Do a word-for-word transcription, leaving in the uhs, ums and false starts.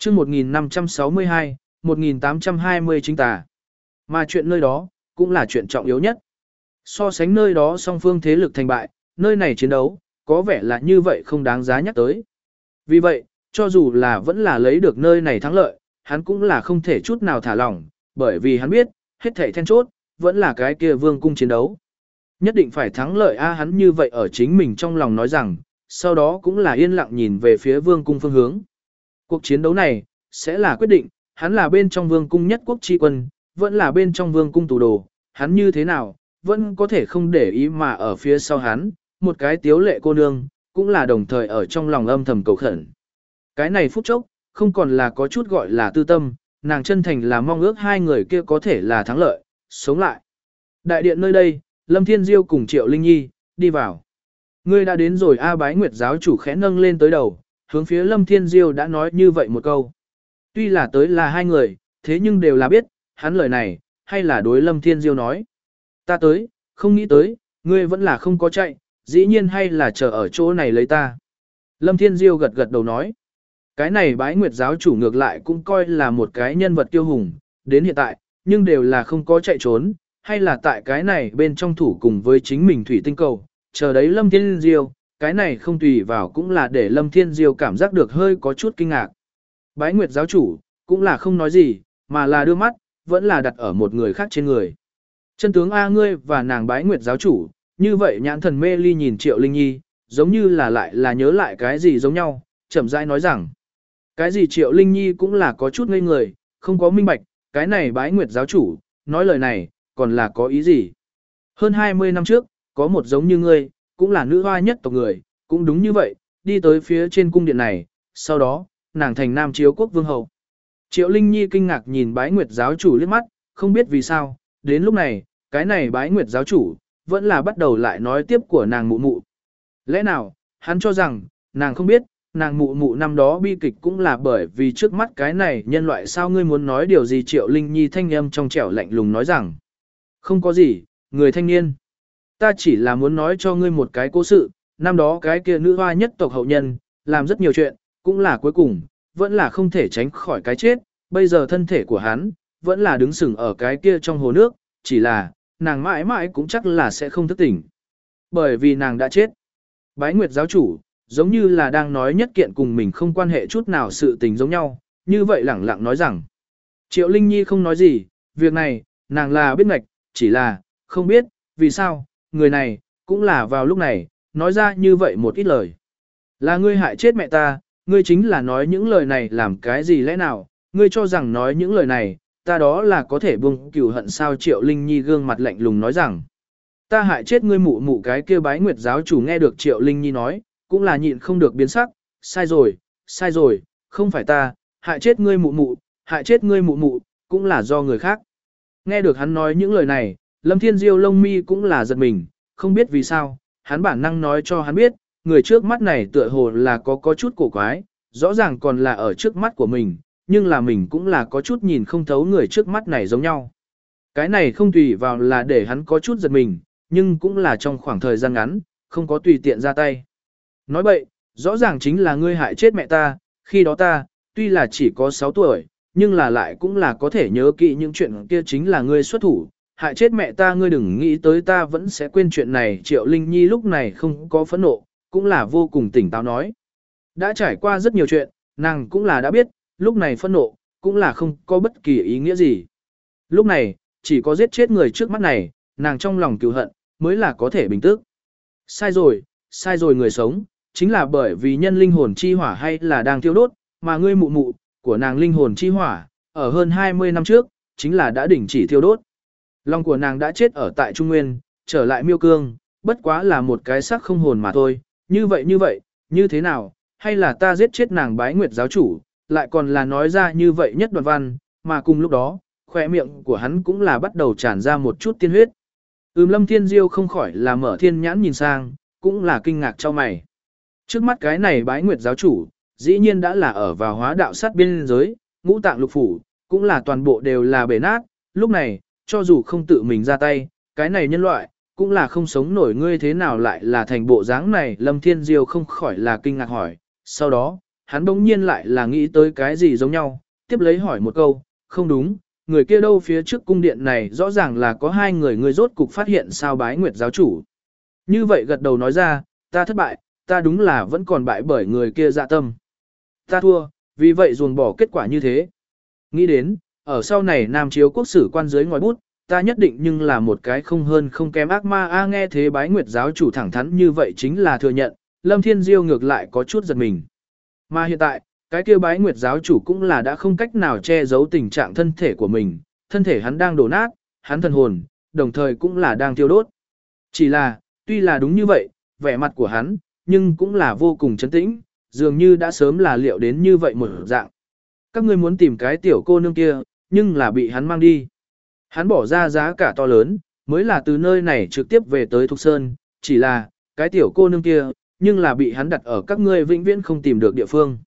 chương một nghìn năm trăm sáu mươi hai, một nghìn tám trăm hai mươi chính tà. Mà chuyện nơi đó, cũng là chuyện trọng yếu nhất. So sánh nơi đó song phương thế lực thành bại, nơi này chiến đấu, có vẻ là như vậy không đáng giá nhắc tới. Vì vậy, cho dù là vẫn là lấy được nơi này thắng lợi, hắn cũng là không thể chút nào thả lỏng, bởi vì hắn biết, hết thảy then chốt, vẫn là cái kia vương cung chiến đấu. Nhất định phải thắng lợi a hắn như vậy ở chính mình trong lòng nói rằng, sau đó cũng là yên lặng nhìn về phía vương cung phương hướng. Cuộc chiến đấu này, sẽ là quyết định, hắn là bên trong vương cung nhất quốc chi quân, vẫn là bên trong vương cung tù đồ, hắn như thế nào, vẫn có thể không để ý mà ở phía sau hắn, một cái tiếu lệ cô nương, cũng là đồng thời ở trong lòng âm thầm cầu khẩn. Cái này phút chốc, không còn là có chút gọi là tư tâm, nàng chân thành là mong ước hai người kia có thể là thắng lợi, sống lại. Đại điện nơi đây, Lâm Thiên Diêu cùng Triệu Linh Nhi, đi vào. Ngươi đã đến rồi A Bái Nguyệt giáo chủ khẽ nâng lên tới đầu, hướng phía Lâm Thiên Diêu đã nói như vậy một câu. Tuy là tới là hai người, thế nhưng đều là biết, hắn lời này, hay là đối Lâm Thiên Diêu nói. Ta tới, không nghĩ tới, ngươi vẫn là không có chạy, dĩ nhiên hay là chờ ở chỗ này lấy ta. Lâm Thiên Diêu gật gật đầu nói. Cái này Bái Nguyệt giáo chủ ngược lại cũng coi là một cái nhân vật tiêu hùng, đến hiện tại, nhưng đều là không có chạy trốn, hay là tại cái này bên trong thủ cùng với chính mình thủy tinh cầu, chờ đấy Lâm Thiên Diêu, cái này không tùy vào cũng là để Lâm Thiên Diêu cảm giác được hơi có chút kinh ngạc. Bái Nguyệt giáo chủ, cũng là không nói gì, mà là đưa mắt, vẫn là đặt ở một người khác trên người. Chân tướng A ngươi và nàng Bái Nguyệt giáo chủ, như vậy nhãn thần mê ly nhìn Triệu Linh Nhi, giống như là lại là nhớ lại cái gì giống nhau, chậm rãi nói rằng. Cái gì Triệu Linh Nhi cũng là có chút ngây người, không có minh bạch, cái này Bái Nguyệt giáo chủ, nói lời này, còn là có ý gì. Hơn hai mươi năm trước, có một giống như ngươi, cũng là nữ hoa nhất tộc người, cũng đúng như vậy, đi tới phía trên cung điện này, sau đó, nàng thành Nam Chiếu quốc vương hậu. Triệu Linh Nhi kinh ngạc nhìn Bái Nguyệt giáo chủ liếc mắt, không biết vì sao, đến lúc này, cái này Bái Nguyệt giáo chủ, vẫn là bắt đầu lại nói tiếp của nàng mụ mụ. Lẽ nào, hắn cho rằng, nàng không biết, nàng mụ mụ năm đó bi kịch cũng là bởi vì trước mắt cái này nhân loại sao ngươi muốn nói điều gì Triệu Linh Nhi thanh âm trong trẻo lạnh lùng nói rằng. Không có gì, người thanh niên. Ta chỉ là muốn nói cho ngươi một cái cố sự, năm đó cái kia nữ hoa nhất tộc hậu nhân, làm rất nhiều chuyện, cũng là cuối cùng, vẫn là không thể tránh khỏi cái chết, bây giờ thân thể của hắn, vẫn là đứng sừng ở cái kia trong hồ nước, chỉ là, nàng mãi mãi cũng chắc là sẽ không thức tỉnh. Bởi vì nàng đã chết. Bái Nguyệt giáo chủ, giống như là đang nói nhất kiện cùng mình không quan hệ chút nào sự tình giống nhau, như vậy lẳng lặng nói rằng. Triệu Linh Nhi không nói gì, việc này, nàng là biết ngạch, chỉ là, không biết, vì sao, người này, cũng là vào lúc này, nói ra như vậy một ít lời. Là ngươi hại chết mẹ ta, ngươi chính là nói những lời này làm cái gì lẽ nào, ngươi cho rằng nói những lời này, ta đó là có thể buông cừu hận sao Triệu Linh Nhi gương mặt lạnh lùng nói rằng. Ta hại chết ngươi mụ mụ cái kia Bái Nguyệt giáo chủ nghe được Triệu Linh Nhi nói, cũng là nhịn không được biến sắc, sai rồi, sai rồi, không phải ta, hại chết ngươi mụ mụ, hại chết ngươi mụ mụ, cũng là do người khác. Nghe được hắn nói những lời này, Lâm Thiên Diêu lông mi cũng là giật mình, không biết vì sao, hắn bản năng nói cho hắn biết, người trước mắt này tựa hồ là có có chút cổ quái, rõ ràng còn là ở trước mắt của mình, nhưng là mình cũng là có chút nhìn không thấu người trước mắt này giống nhau. Cái này không tùy vào là để hắn có chút giật mình, nhưng cũng là trong khoảng thời gian ngắn, không có tùy tiện ra tay. Nói bậy, rõ ràng chính là ngươi hại chết mẹ ta, khi đó ta, tuy là chỉ có sáu tuổi, nhưng là lại cũng là có thể nhớ kỹ những chuyện kia chính là ngươi xuất thủ, hại chết mẹ ta ngươi đừng nghĩ tới ta vẫn sẽ quên chuyện này. Triệu Linh Nhi lúc này không có phẫn nộ, cũng là vô cùng tỉnh táo nói. Đã trải qua rất nhiều chuyện, nàng cũng là đã biết, lúc này phẫn nộ, cũng là không có bất kỳ ý nghĩa gì. Lúc này, chỉ có giết chết người trước mắt này, nàng trong lòng cừu hận, mới là có thể bình tức. Sai rồi, sai rồi người sống, chính là bởi vì nhân linh hồn chi hỏa hay là đang thiêu đốt, mà ngươi mụ mụ, của nàng linh hồn chi hỏa, ở hơn hai mươi năm trước, chính là đã đỉnh chỉ thiêu đốt. Lòng của nàng đã chết ở tại Trung Nguyên, trở lại miêu cương, bất quá là một cái xác không hồn mà thôi, như vậy như vậy, như thế nào, hay là ta giết chết nàng Bái Nguyệt giáo chủ, lại còn là nói ra như vậy nhất đoạn văn, mà cùng lúc đó, khỏe miệng của hắn cũng là bắt đầu tràn ra một chút tiên huyết. Ừm Lâm Thiên Diêu không khỏi là mở thiên nhãn nhìn sang, cũng là kinh ngạc cho mày. Trước mắt cái này Bái Nguyệt giáo chủ, dĩ nhiên đã là ở vào hóa đạo sát biên giới, ngũ tạng lục phủ, cũng là toàn bộ đều là bể nát, lúc này, cho dù không tự mình ra tay, cái này nhân loại, cũng là không sống nổi ngươi thế nào lại là thành bộ dáng này. Lâm Thiên Diêu không khỏi là kinh ngạc hỏi, sau đó, hắn bỗng nhiên lại là nghĩ tới cái gì giống nhau, tiếp lấy hỏi một câu, không đúng, người kia đâu phía trước cung điện này rõ ràng là có hai người người rốt cục phát hiện sao bái nguyệt giáo chủ. Như vậy gật đầu nói ra, ta thất bại, ta đúng là vẫn còn bại bởi người kia dạ tâm. Ta thua, vì vậy ruồng bỏ kết quả như thế. Nghĩ đến, ở sau này Nam Chiếu quốc sử quan dưới ngòi bút, ta nhất định nhưng là một cái không hơn không kém ác ma a nghe thế bái nguyệt giáo chủ thẳng thắn như vậy chính là thừa nhận, Lâm Thiên Diêu ngược lại có chút giật mình. Mà hiện tại, cái kia bái nguyệt giáo chủ cũng là đã không cách nào che giấu tình trạng thân thể của mình, thân thể hắn đang đổ nát, hắn thần hồn, đồng thời cũng là đang tiêu đốt. Chỉ là, tuy là đúng như vậy, vẻ mặt của hắn, nhưng cũng là vô cùng trấn tĩnh, dường như đã sớm là liệu đến như vậy một dạng. Các ngươi muốn tìm cái tiểu cô nương kia, nhưng là bị hắn mang đi. Hắn bỏ ra giá cả to lớn, mới là từ nơi này trực tiếp về tới Thục Sơn, chỉ là, cái tiểu cô nương kia, nhưng là bị hắn đặt ở các ngươi vĩnh viễn không tìm được địa phương.